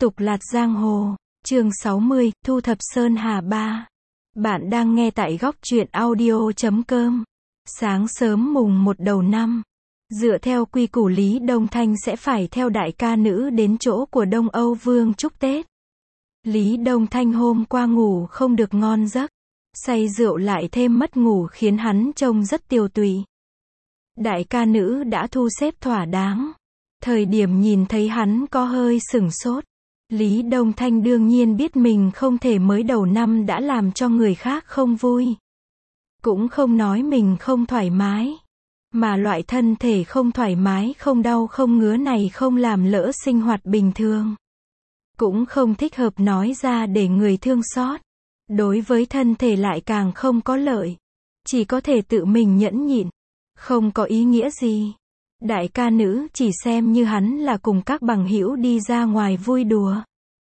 Tục lạt giang hồ, chương 60, Thu thập Sơn Hà 3. Bạn đang nghe tại góc truyện audio.com. Sáng sớm mùng 1 đầu năm, dựa theo quy củ Lý Đông Thanh sẽ phải theo đại ca nữ đến chỗ của Đông Âu Vương chúc Tết. Lý Đông Thanh hôm qua ngủ không được ngon giấc, say rượu lại thêm mất ngủ khiến hắn trông rất tiều tụy. Đại ca nữ đã thu xếp thỏa đáng. Thời điểm nhìn thấy hắn có hơi sửng sốt. Lý Đông Thanh đương nhiên biết mình không thể mới đầu năm đã làm cho người khác không vui. Cũng không nói mình không thoải mái. Mà loại thân thể không thoải mái, không đau không ngứa này không làm lỡ sinh hoạt bình thường. Cũng không thích hợp nói ra để người thương xót. Đối với thân thể lại càng không có lợi. Chỉ có thể tự mình nhẫn nhịn. Không có ý nghĩa gì. Đại ca nữ chỉ xem như hắn là cùng các bằng hữu đi ra ngoài vui đùa.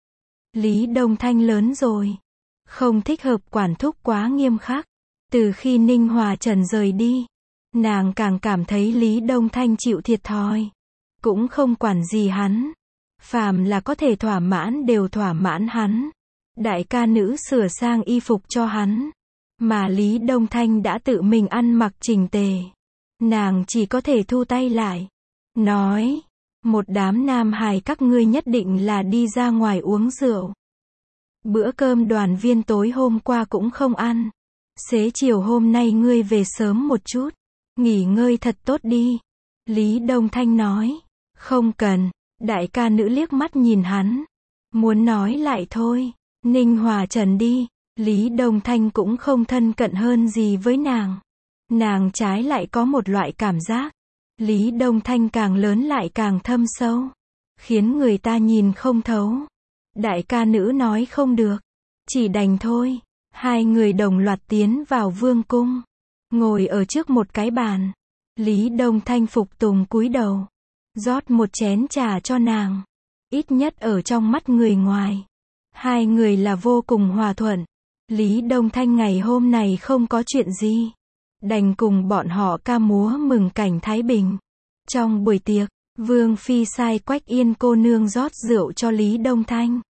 Lý Đông Thanh lớn rồi. Không thích hợp quản thúc quá nghiêm khắc. Từ khi Ninh Hòa Trần rời đi, nàng càng cảm thấy Lý Đông Thanh chịu thiệt thòi. Cũng không quản gì hắn. Phàm là có thể thỏa mãn đều thỏa mãn hắn. Đại ca nữ sửa sang y phục cho hắn. Mà Lý Đông Thanh đã tự mình ăn mặc chỉnh tề. Nàng chỉ có thể thu tay lại. Nói, một đám nam hài các ngươi nhất định là đi ra ngoài uống rượu. Bữa cơm đoàn viên tối hôm qua cũng không ăn. Xế chiều hôm nay ngươi về sớm một chút. Nghỉ ngơi thật tốt đi. Lý Đông Thanh nói. Không cần. Đại ca nữ liếc mắt nhìn hắn. Muốn nói lại thôi. Ninh Hòa Trần đi. Lý Đông Thanh cũng không thân cận hơn gì với nàng. Nàng trái lại có một loại cảm giác. Lý Đông Thanh càng lớn lại càng thâm sâu. Khiến người ta nhìn không thấu. Đại ca nữ nói không được. Chỉ đành thôi. Hai người đồng loạt tiến vào vương cung. Ngồi ở trước một cái bàn. Lý Đông Thanh phục tùng cúi đầu. Rót một chén trà cho nàng. Ít nhất ở trong mắt người ngoài. Hai người là vô cùng hòa thuận. Lý Đông Thanh ngày hôm này không có chuyện gì. Đành cùng bọn họ ca múa mừng cảnh Thái Bình. Trong buổi tiệc, Vương Phi sai Quách Yên cô nương rót rượu cho Lý Đông Thanh.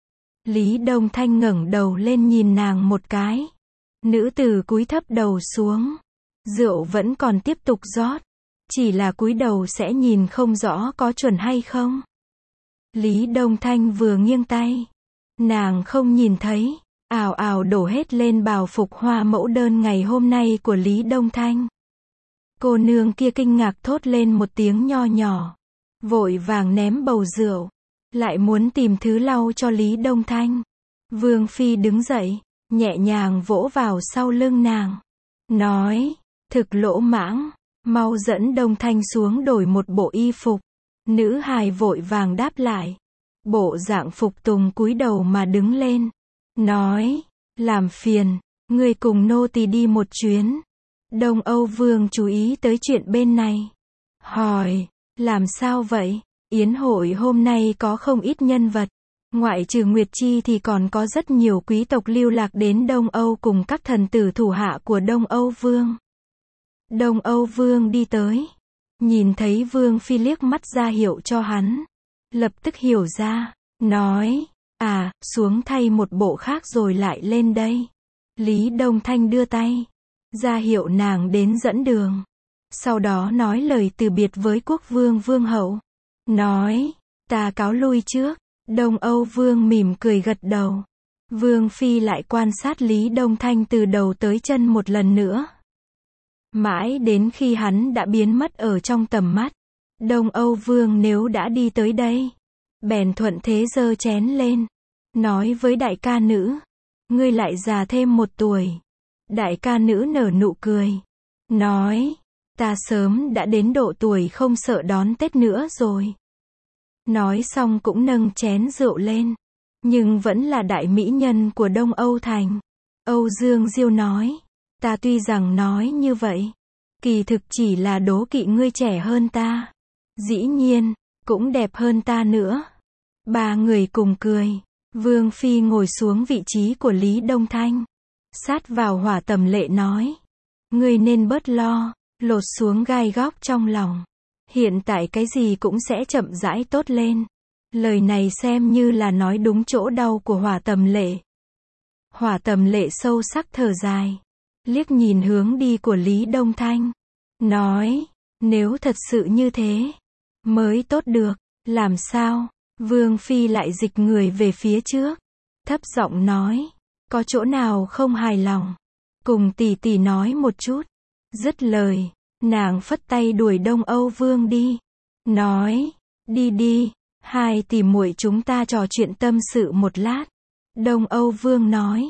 Lý Đông Thanh ngẩng đầu lên nhìn nàng một cái. Nữ tử cúi thấp đầu xuống. Rượu vẫn còn tiếp tục rót. Chỉ là cúi đầu sẽ nhìn không rõ có chuẩn hay không. Lý Đông Thanh vừa nghiêng tay. Nàng không nhìn thấy. Ào ào đổ hết lên bào phục hoa mẫu đơn ngày hôm nay của Lý Đông Thanh. Cô nương kia kinh ngạc thốt lên một tiếng nho nhỏ. Vội vàng ném bầu rượu. Lại muốn tìm thứ lau cho Lý Đông Thanh. Vương Phi đứng dậy, nhẹ nhàng vỗ vào sau lưng nàng. Nói, thực lỗ mãng, mau dẫn Đông Thanh xuống đổi một bộ y phục. Nữ hài vội vàng đáp lại. Bộ dạng phục tùng cúi đầu mà đứng lên. Nói, làm phiền, ngươi cùng nô tỳ đi một chuyến. Đông Âu Vương chú ý tới chuyện bên này. Hỏi, làm sao vậy? Yến hội hôm nay có không ít nhân vật. Ngoại trừ Nguyệt Chi thì còn có rất nhiều quý tộc lưu lạc đến Đông Âu cùng các thần tử thủ hạ của Đông Âu Vương. Đông Âu Vương đi tới. Nhìn thấy Vương Phi liếc mắt ra hiệu cho hắn. Lập tức hiểu ra. Nói, xuống thay một bộ khác rồi lại lên đây. Lý Đông Thanh đưa tay. Ra hiệu nàng đến dẫn đường. Sau đó nói lời từ biệt với quốc vương vương hậu. Nói, ta cáo lui trước. Đông Âu Vương mỉm cười gật đầu. Vương Phi lại quan sát Lý Đông Thanh từ đầu tới chân một lần nữa. Mãi đến khi hắn đã biến mất ở trong tầm mắt. Đông Âu Vương nếu đã đi tới đây. Bèn thuận thế giơ chén lên. Nói với đại ca nữ. Ngươi lại già thêm một tuổi. Đại ca nữ nở nụ cười. Nói, ta sớm đã đến độ tuổi không sợ đón Tết nữa rồi. Nói xong cũng nâng chén rượu lên. Nhưng vẫn là đại mỹ nhân của Đông Âu Thành. Âu Dương Diêu nói. Ta tuy rằng nói như vậy. Kỳ thực chỉ là đố kỵ ngươi trẻ hơn ta. Dĩ nhiên, cũng đẹp hơn ta nữa. Ba người cùng cười. Vương Phi ngồi xuống vị trí của Lý Đông Thanh. Sát vào hỏa tầm lệ nói. Ngươi nên bớt lo, lột xuống gai góc trong lòng. Hiện tại cái gì cũng sẽ chậm rãi tốt lên. Lời này xem như là nói đúng chỗ đau của Hỏa Tầm Lệ. Hỏa Tầm Lệ sâu sắc thở dài, liếc nhìn hướng đi của Lý Đông Thanh, nói, nếu thật sự như thế, mới tốt được, làm sao? Vương Phi lại dịch người về phía trước, thấp giọng nói, có chỗ nào không hài lòng, cùng tỷ tỷ nói một chút. Dứt lời, nàng phất tay đuổi Đông Âu Vương đi, nói, đi đi, hai tỷ muội chúng ta trò chuyện tâm sự một lát. Đông Âu Vương nói,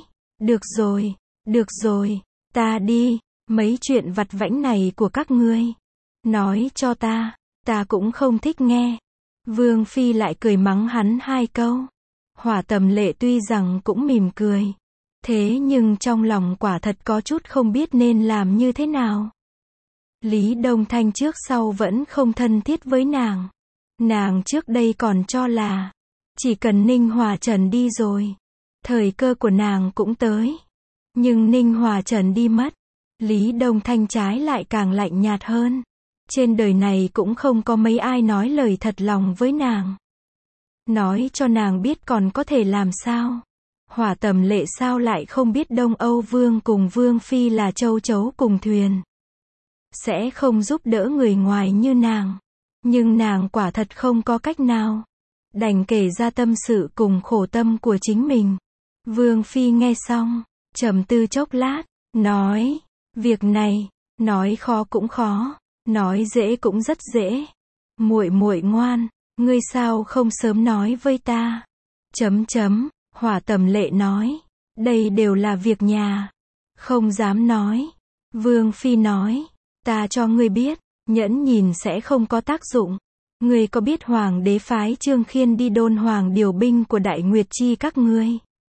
được rồi, ta đi, mấy chuyện vặt vãnh này của các ngươi, nói cho ta cũng không thích nghe. Vương Phi lại cười mắng hắn hai câu. Hỏa Tầm Lệ tuy rằng cũng mỉm cười, thế nhưng trong lòng quả thật có chút không biết nên làm như thế nào. Lý Đông Thanh trước sau vẫn không thân thiết với nàng. Nàng trước đây còn cho là, chỉ cần Ninh Hòa Trần đi rồi, thời cơ của nàng cũng tới. Nhưng Ninh Hòa Trần đi mất, Lý Đông Thanh trái lại càng lạnh nhạt hơn. Trên đời này cũng không có mấy ai nói lời thật lòng với nàng. Nói cho nàng biết còn có thể làm sao. Hỏa Tầm Lệ sao lại không biết Đông Âu Vương cùng Vương Phi là châu chấu cùng thuyền, sẽ không giúp đỡ người ngoài như nàng. Nhưng nàng quả thật không có cách nào, đành kể ra tâm sự cùng khổ tâm của chính mình. Vương Phi nghe xong, trầm tư chốc lát, nói, việc này, nói khó cũng khó, nói dễ cũng rất dễ. Muội muội ngoan, ngươi sao không sớm nói với ta? Hỏa Tầm Lệ nói, đây đều là việc nhà, không dám nói. Vương Phi nói, ta cho ngươi biết, nhẫn nhìn sẽ không có tác dụng. Ngươi có biết Hoàng đế phái Trương Khiên đi đôn hoàng điều binh của Đại Nguyệt Chi các ngươi?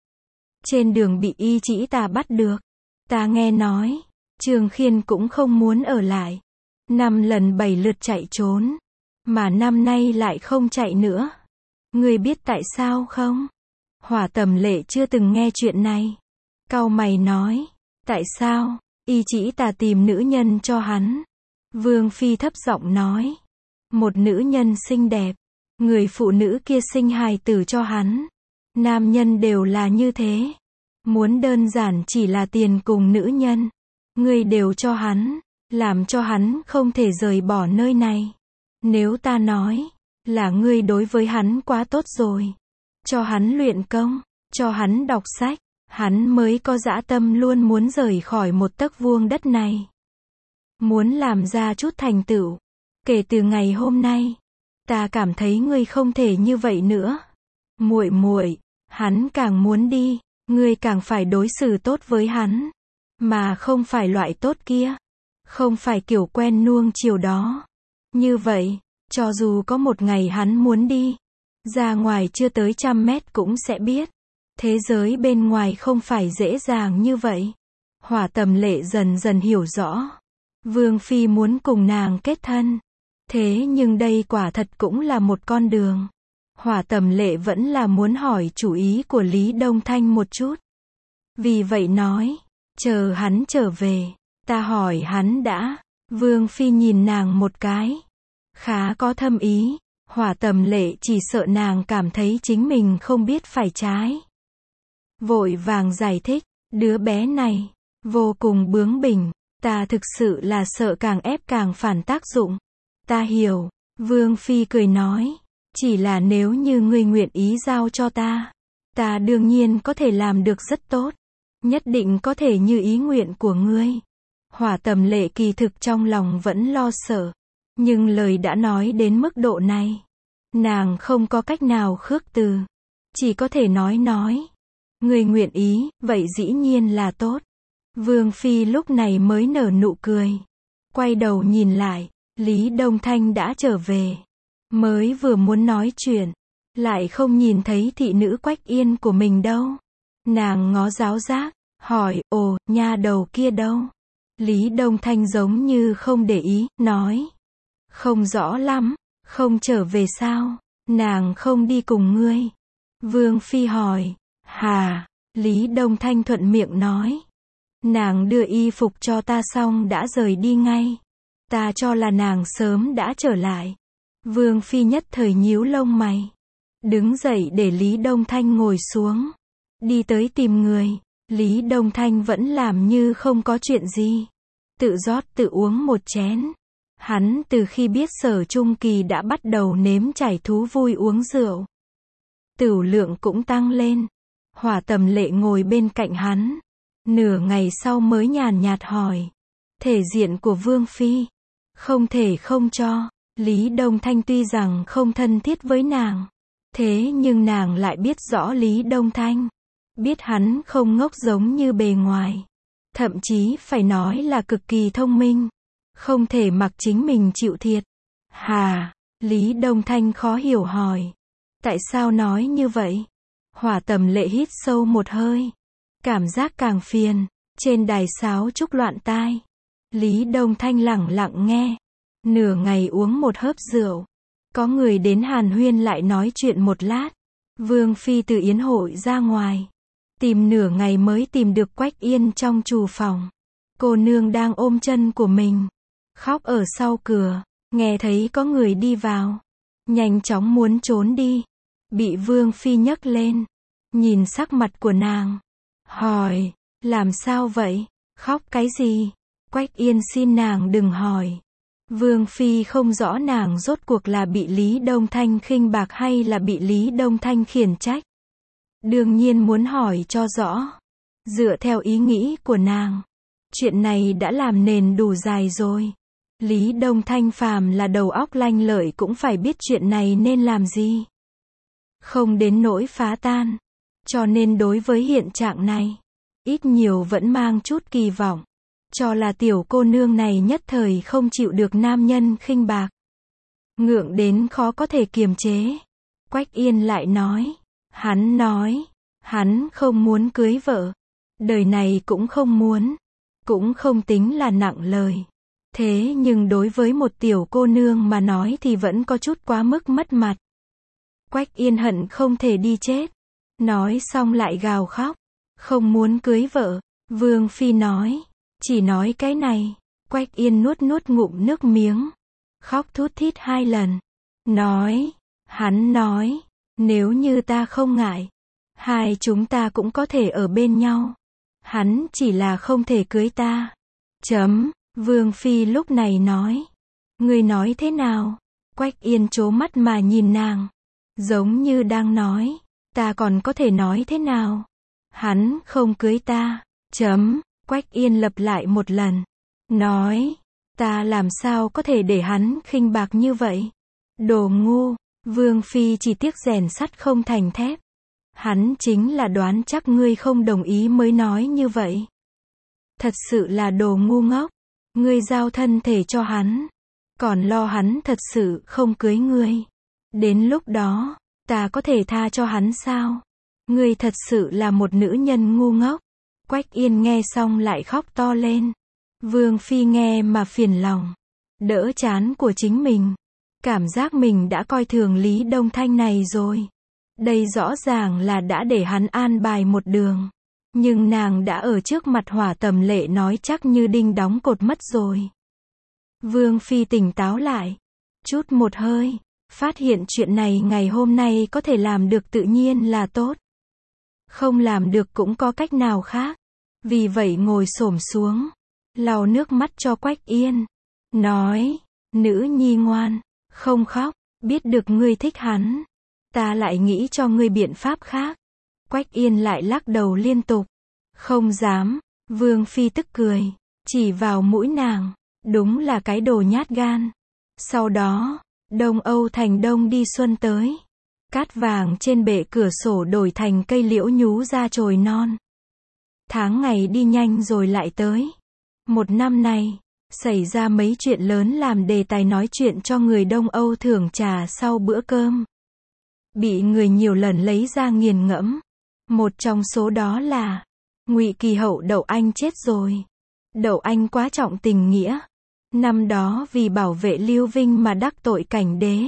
Trên đường bị Y Chỉ ta bắt được. Ta nghe nói, Trương Khiên cũng không muốn ở lại. 5 lần 7 lượt chạy trốn, mà năm nay lại không chạy nữa. Ngươi biết tại sao không? Hỏa Tầm Lệ chưa từng nghe chuyện này. Cau mày nói, tại sao? Y Chỉ ta tìm nữ nhân cho hắn. Vương Phi thấp giọng nói, một nữ nhân xinh đẹp, người phụ nữ kia sinh hài tử cho hắn. Nam nhân đều là như thế, muốn đơn giản chỉ là tiền cùng nữ nhân, ngươi đều cho hắn, làm cho hắn không thể rời bỏ nơi này. Nếu ta nói, là ngươi đối với hắn quá tốt rồi, cho hắn luyện công, cho hắn đọc sách, hắn mới có dã tâm luôn muốn rời khỏi một tấc vuông đất này. Muốn làm ra chút thành tựu. Kể từ ngày hôm nay, ta cảm thấy ngươi không thể như vậy nữa. Muội muội, hắn càng muốn đi, ngươi càng phải đối xử tốt với hắn, mà không phải loại tốt kia, không phải kiểu quen nuông chiều đó. Như vậy, cho dù có một ngày hắn muốn đi, ra ngoài chưa tới 100 mét cũng sẽ biết, thế giới bên ngoài không phải dễ dàng như vậy. Hỏa Tầm Lệ dần dần hiểu rõ, Vương Phi muốn cùng nàng kết thân, thế nhưng đây quả thật cũng là một con đường. Hỏa Tầm Lệ vẫn là muốn hỏi chủ ý của Lý Đông Thanh một chút. Vì vậy nói, chờ hắn trở về, ta hỏi hắn đã. Vương Phi nhìn nàng một cái, khá có thâm ý. Hỏa Tầm Lệ chỉ sợ nàng cảm thấy chính mình không biết phải trái. Vội vàng giải thích, đứa bé này, vô cùng bướng bỉnh, ta thực sự là sợ càng ép càng phản tác dụng. Ta hiểu, Vương Phi cười nói, chỉ là nếu như ngươi nguyện ý giao cho ta đương nhiên có thể làm được rất tốt, nhất định có thể như ý nguyện của ngươi. Hỏa Tầm Lệ kỳ thực trong lòng vẫn lo sợ, nhưng lời đã nói đến mức độ này, nàng không có cách nào khước từ, chỉ có thể nói, ngươi nguyện ý, vậy dĩ nhiên là tốt. Vương Phi lúc này mới nở nụ cười, quay đầu nhìn lại, Lý Đông Thanh đã trở về, mới vừa muốn nói chuyện, lại không nhìn thấy thị nữ Quách Yên của mình đâu. Nàng ngó giáo giác, hỏi, ồ, nha đầu kia đâu? Lý Đông Thanh giống như không để ý, nói, không rõ lắm, không trở về sao? Nàng không đi cùng ngươi. Vương Phi hỏi, hà? Lý Đông Thanh thuận miệng nói, nàng đưa y phục cho ta xong đã rời đi ngay. Ta cho là nàng sớm đã trở lại. Vương Phi nhất thời nhíu lông mày, đứng dậy để Lý Đông Thanh ngồi xuống. Đi tới tìm người, Lý Đông Thanh vẫn làm như không có chuyện gì. Tự rót tự uống một chén. Hắn từ khi biết Sở Trung Kỳ đã bắt đầu nếm trải thú vui uống rượu. Tửu lượng cũng tăng lên. Hỏa Tầm Lệ ngồi bên cạnh hắn. Nửa ngày sau mới nhàn nhạt hỏi. Thể diện của Vương Phi. Không thể không cho. Lý Đông Thanh tuy rằng không thân thiết với nàng. Thế nhưng nàng lại biết rõ Lý Đông Thanh. Biết hắn không ngốc giống như bề ngoài. Thậm chí phải nói là cực kỳ thông minh. Không thể mặc chính mình chịu thiệt. Hà, Lý Đông Thanh khó hiểu hỏi. Tại sao nói như vậy? Hỏa Tầm Lệ hít sâu một hơi. Cảm giác càng phiền. Trên đài sáo trúc loạn tai. Lý Đông Thanh lẳng lặng nghe. Nửa ngày uống một hớp rượu. Có người đến hàn huyên lại nói chuyện một lát. Vương Phi từ yến hội ra ngoài. Tìm nửa ngày mới tìm được Quách Yên trong trù phòng. Cô nương đang ôm chân của mình. Khóc ở sau cửa. Nghe thấy có người đi vào. Nhanh chóng muốn trốn đi. Bị Vương Phi nhấc lên. Nhìn sắc mặt của nàng. Hỏi. Làm sao vậy? Khóc cái gì? Quách Yên xin nàng đừng hỏi. Vương Phi không rõ nàng rốt cuộc là bị Lý Đông Thanh khinh bạc hay là bị Lý Đông Thanh khiển trách. Đương nhiên muốn hỏi cho rõ. Dựa theo ý nghĩ của nàng. Chuyện này đã làm nền đủ dài rồi. Lý Đông Thanh phàm là đầu óc lanh lợi cũng phải biết chuyện này nên làm gì. Không đến nỗi phá tan. Cho nên đối với hiện trạng này, ít nhiều vẫn mang chút kỳ vọng. Cho là tiểu cô nương này nhất thời không chịu được nam nhân khinh bạc. Ngượng đến khó có thể kiềm chế. Quách Yên lại nói. Hắn không muốn cưới vợ. Đời này cũng không muốn. Cũng không tính là nặng lời. Thế nhưng đối với một tiểu cô nương mà nói thì vẫn có chút quá mức mất mặt. Quách Yên hận không thể đi chết. Nói xong lại gào khóc. Không muốn cưới vợ. Vương Phi nói. Chỉ nói cái này. Quách Yên nuốt ngụm nước miếng. Khóc thút thít 2 lần. Hắn nói. Nếu như ta không ngại. Hai chúng ta cũng có thể ở bên nhau. Hắn chỉ là không thể cưới ta. Vương Phi lúc này nói. Ngươi nói thế nào? Quách Yên trố mắt mà nhìn nàng. Giống như đang nói. Ta còn có thể nói thế nào? Hắn không cưới ta. Quách Yên lặp lại một lần. Nói. Ta làm sao có thể để hắn khinh bạc như vậy? Đồ ngu. Vương Phi chỉ tiếc rèn sắt không thành thép. Hắn chính là đoán chắc ngươi không đồng ý mới nói như vậy. Thật sự là đồ ngu ngốc. Ngươi giao thân thể cho hắn. Còn lo hắn thật sự không cưới ngươi. Đến lúc đó, ta có thể tha cho hắn sao? Ngươi thật sự là một nữ nhân ngu ngốc. Quách Yên nghe xong lại khóc to lên. Vương Phi nghe mà phiền lòng. Đỡ chán của chính mình. Cảm giác mình đã coi thường Lý Đông Thanh này rồi. Đây rõ ràng là đã để hắn an bài một đường. Nhưng nàng đã ở trước mặt Hỏa Tầm Lệ nói chắc như đinh đóng cột mất rồi. Vương Phi tỉnh táo lại. Chút một hơi. Phát hiện chuyện này ngày hôm nay có thể làm được tự nhiên là tốt. Không làm được cũng có cách nào khác. Vì vậy ngồi xổm xuống. Lau nước mắt cho Quách Yên. Nói. Nữ nhi ngoan. Không khóc. Biết được ngươi thích hắn. Ta lại nghĩ cho ngươi biện pháp khác. Quách Yên lại lắc đầu liên tục. Không dám. Vương Phi tức cười. Chỉ vào mũi nàng. Đúng là cái đồ nhát gan. Sau đó, Đông Âu thành đông đi xuân tới. Cát vàng trên bệ cửa sổ đổi thành cây liễu nhú ra chồi non. Tháng ngày đi nhanh rồi lại tới. Một năm này, xảy ra mấy chuyện lớn làm đề tài nói chuyện cho người Đông Âu thưởng trà sau bữa cơm. Bị người nhiều lần lấy ra nghiền ngẫm. Một trong số đó là Ngụy Kỳ hậu Đậu Anh chết rồi. Đậu Anh quá trọng tình nghĩa. Năm đó vì bảo vệ Lưu Vinh mà đắc tội cảnh đế.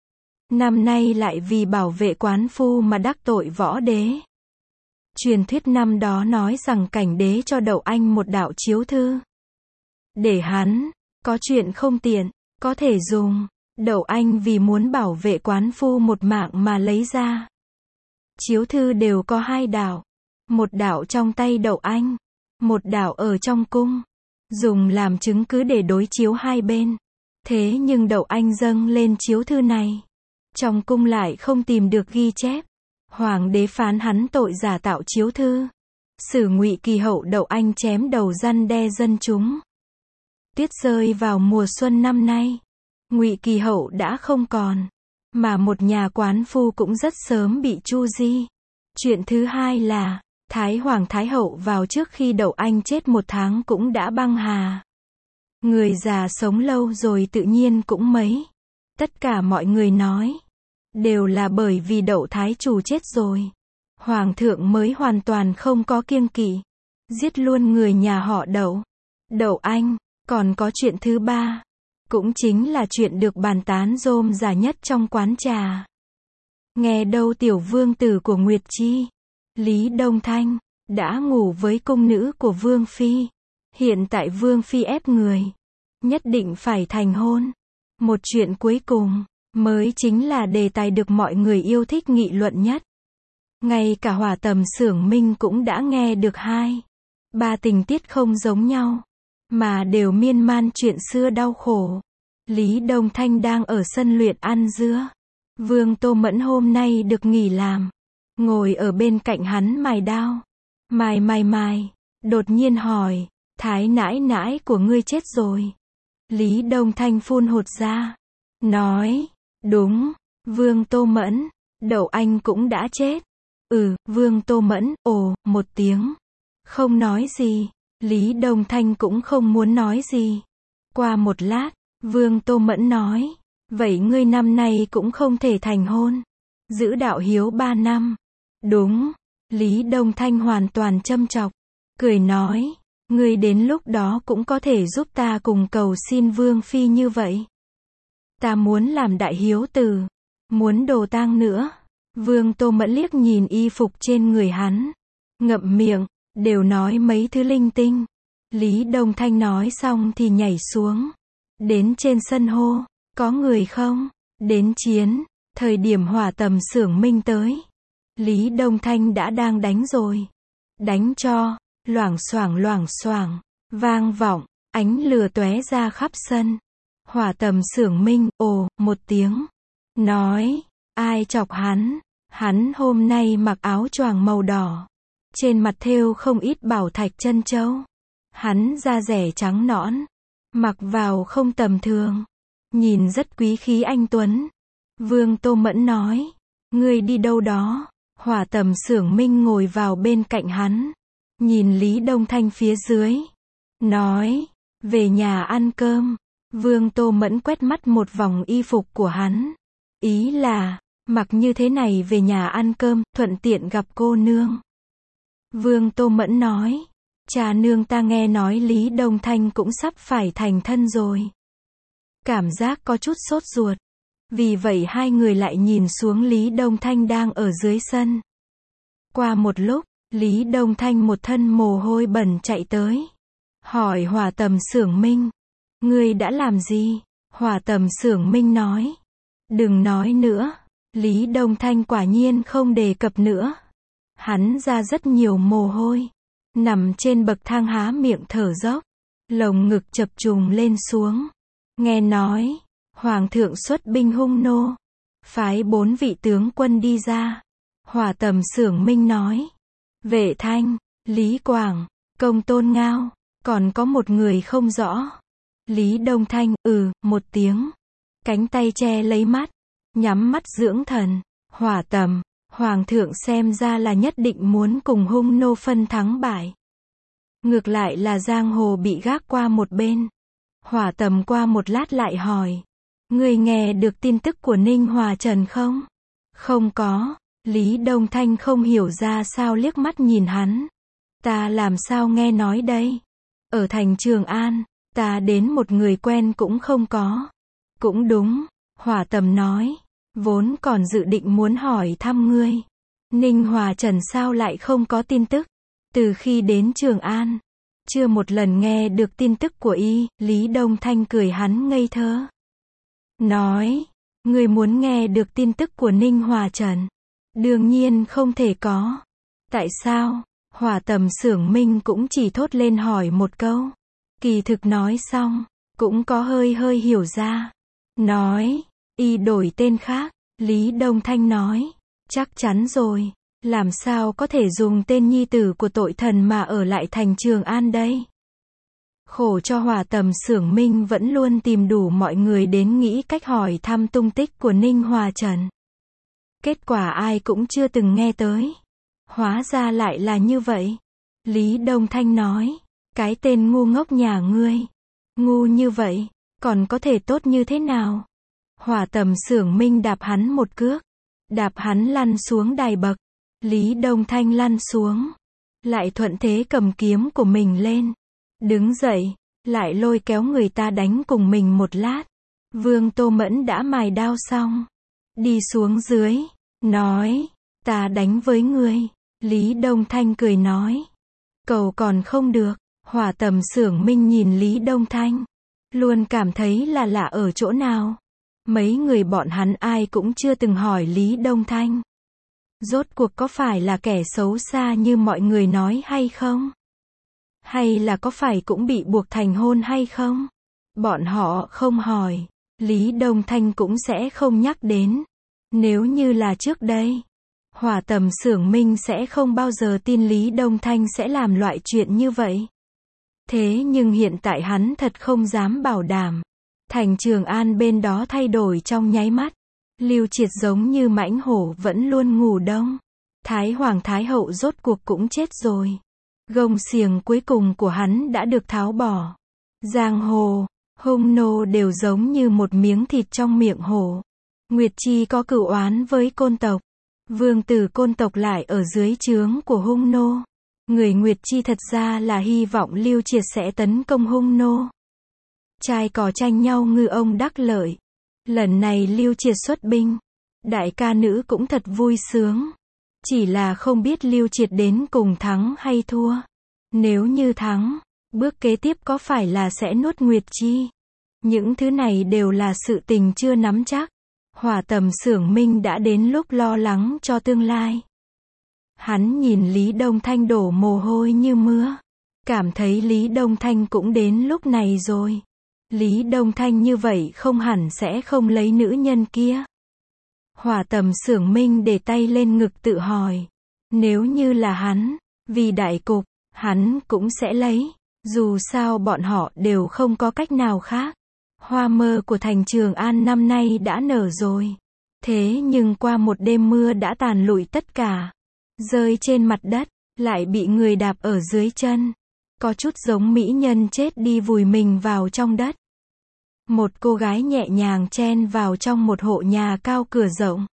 Năm nay lại vì bảo vệ quán phu mà đắc tội võ đế. Truyền thuyết năm đó nói rằng cảnh đế cho Đậu Anh một đạo chiếu thư. Để hắn, có chuyện không tiện, có thể dùng. Đậu Anh vì muốn bảo vệ quán phu một mạng mà lấy ra. Chiếu thư đều có 2 đạo. Một đạo trong tay Đậu Anh, một đạo ở trong cung, dùng làm chứng cứ để đối chiếu hai bên. Thế nhưng Đậu Anh dâng lên chiếu thư này, trong cung lại không tìm được ghi chép. Hoàng đế phán hắn tội giả tạo chiếu thư, xử Ngụy Kỳ Hậu Đậu Anh chém đầu răn đe dân chúng. Tuyết rơi vào mùa xuân năm nay, Ngụy Kỳ Hậu đã không còn, mà một nhà quán phu cũng rất sớm bị tru di. Chuyện thứ hai là, Thái Hoàng Thái Hậu vào trước khi Đậu Anh chết 1 tháng cũng đã băng hà. Người già sống lâu rồi tự nhiên cũng mấy. Tất cả mọi người nói, đều là bởi vì Đậu Thái chủ chết rồi. Hoàng thượng mới hoàn toàn không có kiêng kỵ, giết luôn người nhà họ Đậu. Đậu Anh, còn có chuyện thứ ba, cũng chính là chuyện được bàn tán rôm rả nhất trong quán trà. Nghe đâu tiểu vương tử của Nguyệt Chi, Lý Đông Thanh, đã ngủ với cung nữ của Vương Phi. Hiện tại Vương Phi ép người, nhất định phải thành hôn. Một chuyện cuối cùng, mới chính là đề tài được mọi người yêu thích nghị luận nhất. Ngay cả Hỏa Tầm Xưởng Minh cũng đã nghe được 2-3 tình tiết không giống nhau, mà đều miên man chuyện xưa đau khổ. Lý Đông Thanh đang ở sân luyện ăn dưa. Vương Tô Mẫn hôm nay được nghỉ làm, ngồi ở bên cạnh hắn mài đao. Mài, đột nhiên hỏi, Thái nãi nãi của ngươi chết rồi. Lý Đông Thanh phun hột ra, nói, đúng, Vương Tô Mẫn, Đậu Anh cũng đã chết. Vương Tô Mẫn, ồ, một tiếng, không nói gì. Lý Đông Thanh cũng không muốn nói gì. Qua một lát, Vương Tô Mẫn nói, vậy ngươi năm nay cũng không thể thành hôn, giữ đạo hiếu 3 năm. Đúng, Lý Đông Thanh hoàn toàn châm chọc, cười nói, ngươi đến lúc đó cũng có thể giúp ta cùng cầu xin Vương Phi như vậy. Ta muốn làm đại hiếu tử, muốn đồ tang nữa. Vương Tô Mẫn liếc nhìn y phục trên người hắn, ngậm miệng, đều nói mấy thứ linh tinh. Lý Đông Thanh nói xong thì nhảy xuống, đến trên sân hô, có người không? Đến chiến, thời điểm Hỏa Tầm Xưởng Minh tới, Lý Đông Thanh đã đang đánh rồi. Đánh cho, loảng xoảng, vang vọng, ánh lửa tóe ra khắp sân. Hỏa Tầm Xưởng Minh, ồ, một tiếng, nói, ai chọc hắn? Hắn hôm nay mặc áo choàng màu đỏ, trên mặt thêu không ít bảo thạch chân châu. Hắn da rẻ trắng nõn, mặc vào không tầm thường, nhìn rất quý khí anh tuấn. Vương Tô Mẫn nói, ngươi đi đâu đó? Hỏa Tầm Xưởng Minh ngồi vào bên cạnh hắn, nhìn Lý Đông Thanh phía dưới, nói, về nhà ăn cơm. Vương Tô Mẫn quét mắt một vòng y phục của hắn, ý là, mặc như thế này về nhà ăn cơm, thuận tiện gặp cô nương. Vương Tô Mẫn nói, cha nương ta nghe nói Lý Đông Thanh cũng sắp phải thành thân rồi. Cảm giác có chút sốt ruột. Vì vậy hai người lại nhìn xuống Lý Đông Thanh đang ở dưới sân. Qua một lúc, Lý Đông Thanh một thân mồ hôi bẩn chạy tới, hỏi Hỏa Tầm Xưởng Minh, ngươi đã làm gì? Hỏa Tầm Xưởng Minh nói, đừng nói nữa. Lý Đông Thanh quả nhiên không đề cập nữa. Hắn ra rất nhiều mồ hôi, nằm trên bậc thang há miệng thở dốc, lồng ngực chập trùng lên xuống. Nghe nói, Hoàng thượng xuất binh hung nô, phái 4 vị tướng quân đi ra. Hỏa Tầm Xưởng Minh nói, Vệ Thanh, Lý Quảng, Công Tôn Ngao, còn có một người không rõ. Lý Đông Thanh, một tiếng, cánh tay che lấy mắt, nhắm mắt dưỡng thần. Hỏa Tầm, Hoàng thượng xem ra là nhất định muốn cùng hung nô phân thắng bại. Ngược lại là giang hồ bị gác qua một bên. Hỏa Tầm qua một lát lại hỏi, ngươi nghe được tin tức của Ninh Hòa Trần không? Không có. Lý Đông Thanh không hiểu ra sao liếc mắt nhìn hắn. Ta làm sao nghe nói đây? Ở thành Trường An, ta đến một người quen cũng không có. Cũng đúng, Hỏa Tầm nói, vốn còn dự định muốn hỏi thăm ngươi. Ninh Hòa Trần sao lại không có tin tức? Từ khi đến Trường An, chưa một lần nghe được tin tức của y. Lý Đông Thanh cười hắn ngây thơ. nói, ngươi muốn nghe được tin tức của Ninh Hòa Trần? Đương nhiên không thể có. Tại sao? Hỏa Tầm Xưởng Minh cũng chỉ thốt lên hỏi một câu. Kỳ thực nói xong, cũng có hơi hơi hiểu ra. Nói, y đổi tên khác. Lý Đông Thanh nói, chắc chắn rồi, làm sao có thể dùng tên nhi tử của tội thần mà ở lại thành Trường An đây? Khổ cho Hỏa Tầm Xưởng Minh vẫn luôn tìm đủ mọi người đến nghĩ cách hỏi thăm tung tích của Ninh Hòa Trần. Kết quả ai cũng chưa từng nghe tới. Hóa ra lại là như vậy. Lý Đông Thanh nói, cái tên ngu ngốc nhà ngươi. Ngu như vậy, còn có thể tốt như thế nào? Hỏa Tầm Xưởng Minh đạp hắn một cước. Đạp hắn lăn xuống đài bậc. Lý Đông Thanh lăn xuống. Lại thuận thế cầm kiếm của mình lên. Đứng dậy, lại lôi kéo người ta đánh cùng mình một lát. Vương Tô Mẫn đã mài đao xong. Đi xuống dưới, nói, ta đánh với ngươi. Lý Đông Thanh cười nói, cầu còn không được. Hỏa Tầm Xưởng Minh nhìn Lý Đông Thanh, luôn cảm thấy là lạ ở chỗ nào. Mấy người bọn hắn ai cũng chưa từng hỏi Lý Đông Thanh. Rốt cuộc có phải là kẻ xấu xa như mọi người nói hay không? Hay là có phải cũng bị buộc thành hôn hay không? Bọn họ không hỏi, Lý Đông Thanh cũng sẽ không nhắc đến. Nếu như là trước đây, Hỏa Tầm Xưởng Minh sẽ không bao giờ tin Lý Đông Thanh sẽ làm loại chuyện như vậy. Thế nhưng hiện tại hắn thật không dám bảo đảm. Thành Trường An bên đó thay đổi trong nháy mắt. Lưu Triệt giống như mãnh hổ vẫn luôn ngủ đông. Thái Hoàng Thái Hậu rốt cuộc cũng chết rồi. Gông xiềng cuối cùng của hắn đã được tháo bỏ. Giang hồ, hung nô đều giống như một miếng thịt trong miệng hổ. Nguyệt Chi có cửu oán với côn tộc. Vương tử côn tộc lại ở dưới trướng của hung nô. Người Nguyệt Chi thật ra là hy vọng Lưu Triệt sẽ tấn công hung nô. Trai cò tranh nhau ngư ông đắc lợi. Lần này Lưu Triệt xuất binh. Đại ca nữ cũng thật vui sướng. Chỉ là không biết Lưu Triệt đến cùng thắng hay thua. Nếu như thắng, bước kế tiếp có phải là sẽ nuốt Nguyệt Chi? Những thứ này đều là sự tình chưa nắm chắc. Hỏa Tầm Xưởng Minh đã đến lúc lo lắng cho tương lai. Hắn nhìn Lý Đông Thanh đổ mồ hôi như mưa. Cảm thấy Lý Đông Thanh cũng đến lúc này rồi. Lý Đông Thanh như vậy không hẳn sẽ không lấy nữ nhân kia. Hỏa Tầm Xưởng Minh để tay lên ngực tự hỏi. Nếu như là hắn, vì đại cục, hắn cũng sẽ lấy. Dù sao bọn họ đều không có cách nào khác. Hoa mơ của thành Trường An năm nay đã nở rồi. Thế nhưng qua một đêm mưa đã tàn lụi tất cả. Rơi trên mặt đất, lại bị người đạp ở dưới chân. Có chút giống mỹ nhân chết đi vùi mình vào trong đất. Một cô gái nhẹ nhàng chen vào trong một hộ nhà cao cửa rộng.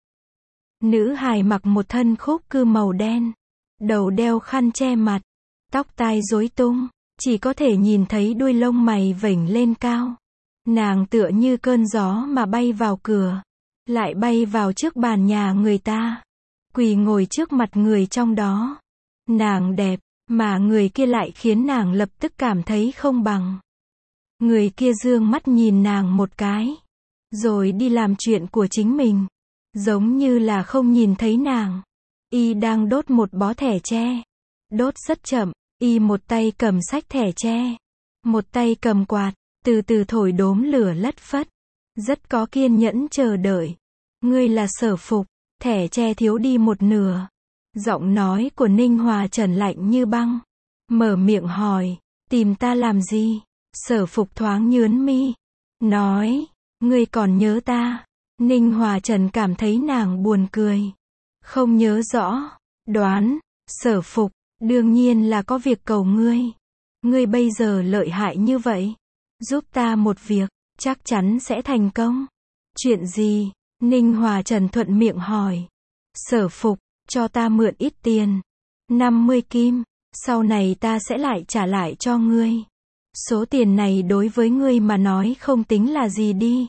Nữ hài mặc một thân khúc cư màu đen. Đầu đeo khăn che mặt. Tóc tai rối tung. Chỉ có thể nhìn thấy đuôi lông mày vểnh lên cao. Nàng tựa như cơn gió mà bay vào cửa. Lại bay vào trước bàn nhà người ta. Quỳ ngồi trước mặt người trong đó. Nàng đẹp, mà người kia lại khiến nàng lập tức cảm thấy không bằng. Người kia dương mắt nhìn nàng một cái. Rồi đi làm chuyện của chính mình. Giống như là không nhìn thấy nàng. Y đang đốt một bó thẻ tre. Đốt rất chậm, y một tay cầm xách thẻ tre. Một tay cầm quạt, từ từ thổi đốm lửa lất phất. Rất có kiên nhẫn chờ đợi. Ngươi là Sở Phục, thẻ tre thiếu đi một nửa. Giọng nói của Ninh Hòa Trần lạnh như băng. Mở miệng hỏi, tìm ta làm gì? Sở Phục thoáng nhướng mi. Nói, ngươi còn nhớ ta? Ninh Hòa Trần cảm thấy nàng buồn cười. Không nhớ rõ. Đoán, Sở Phục, đương nhiên là có việc cầu ngươi. Ngươi bây giờ lợi hại như vậy. Giúp ta một việc, chắc chắn sẽ thành công. Chuyện gì? Ninh Hòa Trần thuận miệng hỏi. Sở Phục, cho ta mượn ít tiền. 50 kim, sau này ta sẽ lại trả lại cho ngươi. Số tiền này đối với ngươi mà nói không tính là gì đi.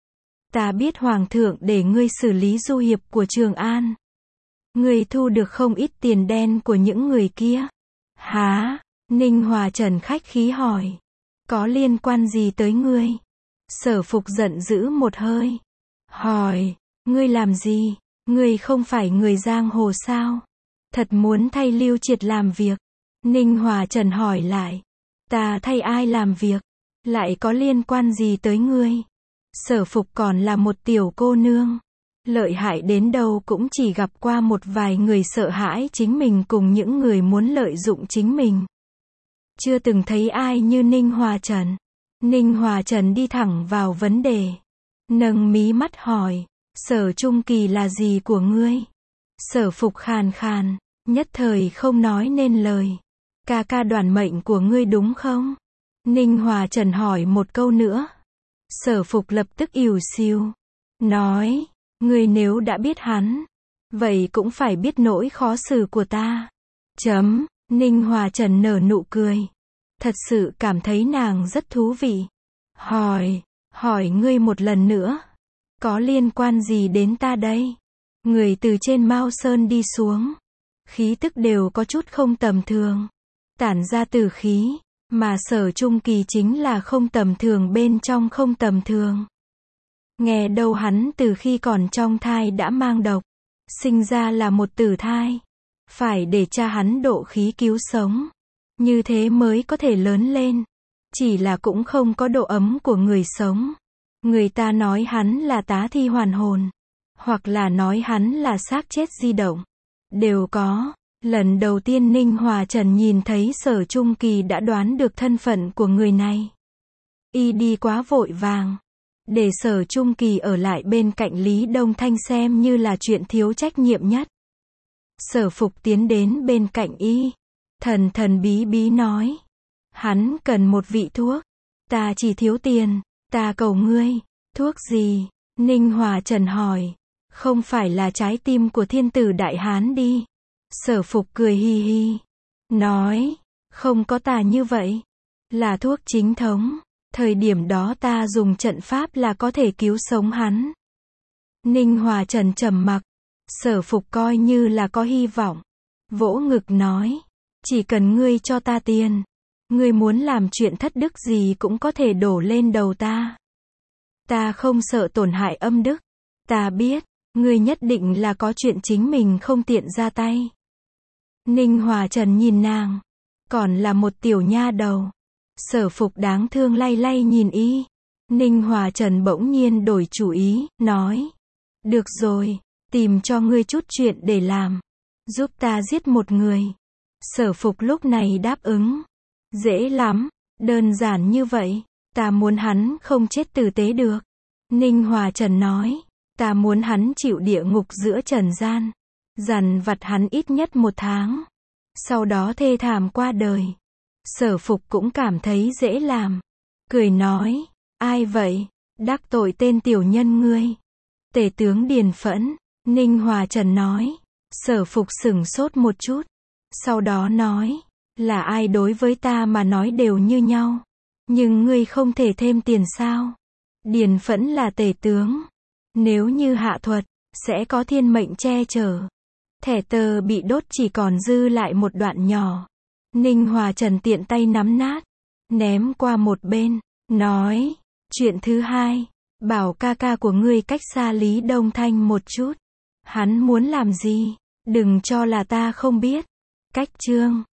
Ta biết Hoàng thượng để ngươi xử lý du hiệp của Trường An. Ngươi thu được không ít tiền đen của những người kia. Hả? Ninh Hòa Trần khách khí hỏi. Có liên quan gì tới ngươi? Sở Phục giận dữ một hơi. Hỏi, ngươi làm gì? Ngươi không phải người giang hồ sao? Thật muốn thay Lưu Triệt làm việc. Ninh Hòa Trần hỏi lại. Ta thay ai làm việc? Lại có liên quan gì tới ngươi? Sở Phục còn là một tiểu cô nương. Lợi hại đến đâu cũng chỉ gặp qua một vài người sợ hãi chính mình cùng những người muốn lợi dụng chính mình. Chưa từng thấy ai như Ninh Hòa Trần. Ninh Hòa Trần đi thẳng vào vấn đề. Nâng mí mắt hỏi, Sở Trung Kỳ là gì của ngươi? Sở Phục khàn khàn, nhất thời không nói nên lời. Ca ca đoản mệnh của ngươi đúng không? Ninh Hòa Trần hỏi một câu nữa. Sở Phục lập tức ỉu xìu. Nói, ngươi nếu đã biết hắn, vậy cũng phải biết nỗi khó xử của ta. Ninh Hòa Trần nở nụ cười. Thật sự cảm thấy nàng rất thú vị. Hỏi ngươi một lần nữa. Có liên quan gì đến ta đây? Người từ trên Mao Sơn đi xuống. Khí tức đều có chút không tầm thường. Tản ra tử khí. Mà Sở Trung Kỳ chính là không tầm thường bên trong không tầm thường. Nghe đâu hắn từ khi còn trong thai đã mang độc. Sinh ra là một tử thai. Phải để cha hắn độ khí cứu sống. Như thế mới có thể lớn lên. Chỉ là cũng không có độ ấm của người sống. Người ta nói hắn là tá thi hoàn hồn. Hoặc là nói hắn là xác chết di động. Đều có. Lần đầu tiên Ninh Hòa Trần nhìn thấy Sở Trung Kỳ đã đoán được thân phận của người này. Y đi quá vội vàng. Để Sở Trung Kỳ ở lại bên cạnh Lý Đông Thanh xem như là chuyện thiếu trách nhiệm nhất. Sở Phục tiến đến bên cạnh y. Thần bí bí nói. Hắn cần một vị thuốc. Ta chỉ thiếu tiền. Ta cầu ngươi. Thuốc gì? Ninh Hòa Trần hỏi. Không phải là trái tim của thiên tử Đại Hán đi. Sở Phục cười hi hi. Nói. Không có tà như vậy. Là thuốc chính thống. Thời điểm đó ta dùng trận pháp là có thể cứu sống hắn. Ninh Hòa Trần trầm mặc. Sở Phục coi như là có hy vọng. Vỗ ngực nói. Chỉ cần ngươi cho ta tiền. Ngươi muốn làm chuyện thất đức gì cũng có thể đổ lên đầu ta. Ta không sợ tổn hại âm đức. Ta biết. Ngươi nhất định là có chuyện chính mình không tiện ra tay. Ninh Hòa Trần nhìn nàng. Còn là một tiểu nha đầu. Sở Phục đáng thương lay lay nhìn y. Ninh Hòa Trần bỗng nhiên đổi chủ ý, nói. Được rồi, tìm cho ngươi chút chuyện để làm. Giúp ta giết một người. Sở Phục lúc này đáp ứng. Dễ lắm, đơn giản như vậy. Ta muốn hắn không chết tử tế được. Ninh Hòa Trần nói. Ta muốn hắn chịu địa ngục giữa trần gian. Dằn vặt hắn ít nhất 1 tháng. Sau đó thê thảm qua đời. Sở Phục cũng cảm thấy dễ làm. Cười nói. Ai vậy? Đắc tội tên tiểu nhân ngươi. Tể tướng Điền Phẫn. Ninh Hòa Trần nói. Sở Phục sửng sốt một chút. Sau đó nói. Là ai đối với ta mà nói đều như nhau. Nhưng ngươi không thể thêm tiền sao? Điền Phẫn là tể tướng. Nếu như hạ thuật, sẽ có thiên mệnh che chở. Thẻ tờ bị đốt chỉ còn dư lại một đoạn nhỏ. Ninh Hòa Trần tiện tay nắm nát. Ném qua một bên. Nói. Chuyện thứ hai. Bảo ca ca của ngươi cách xa Lý Đông Thanh một chút. Hắn muốn làm gì? Đừng cho là ta không biết. Cách chương.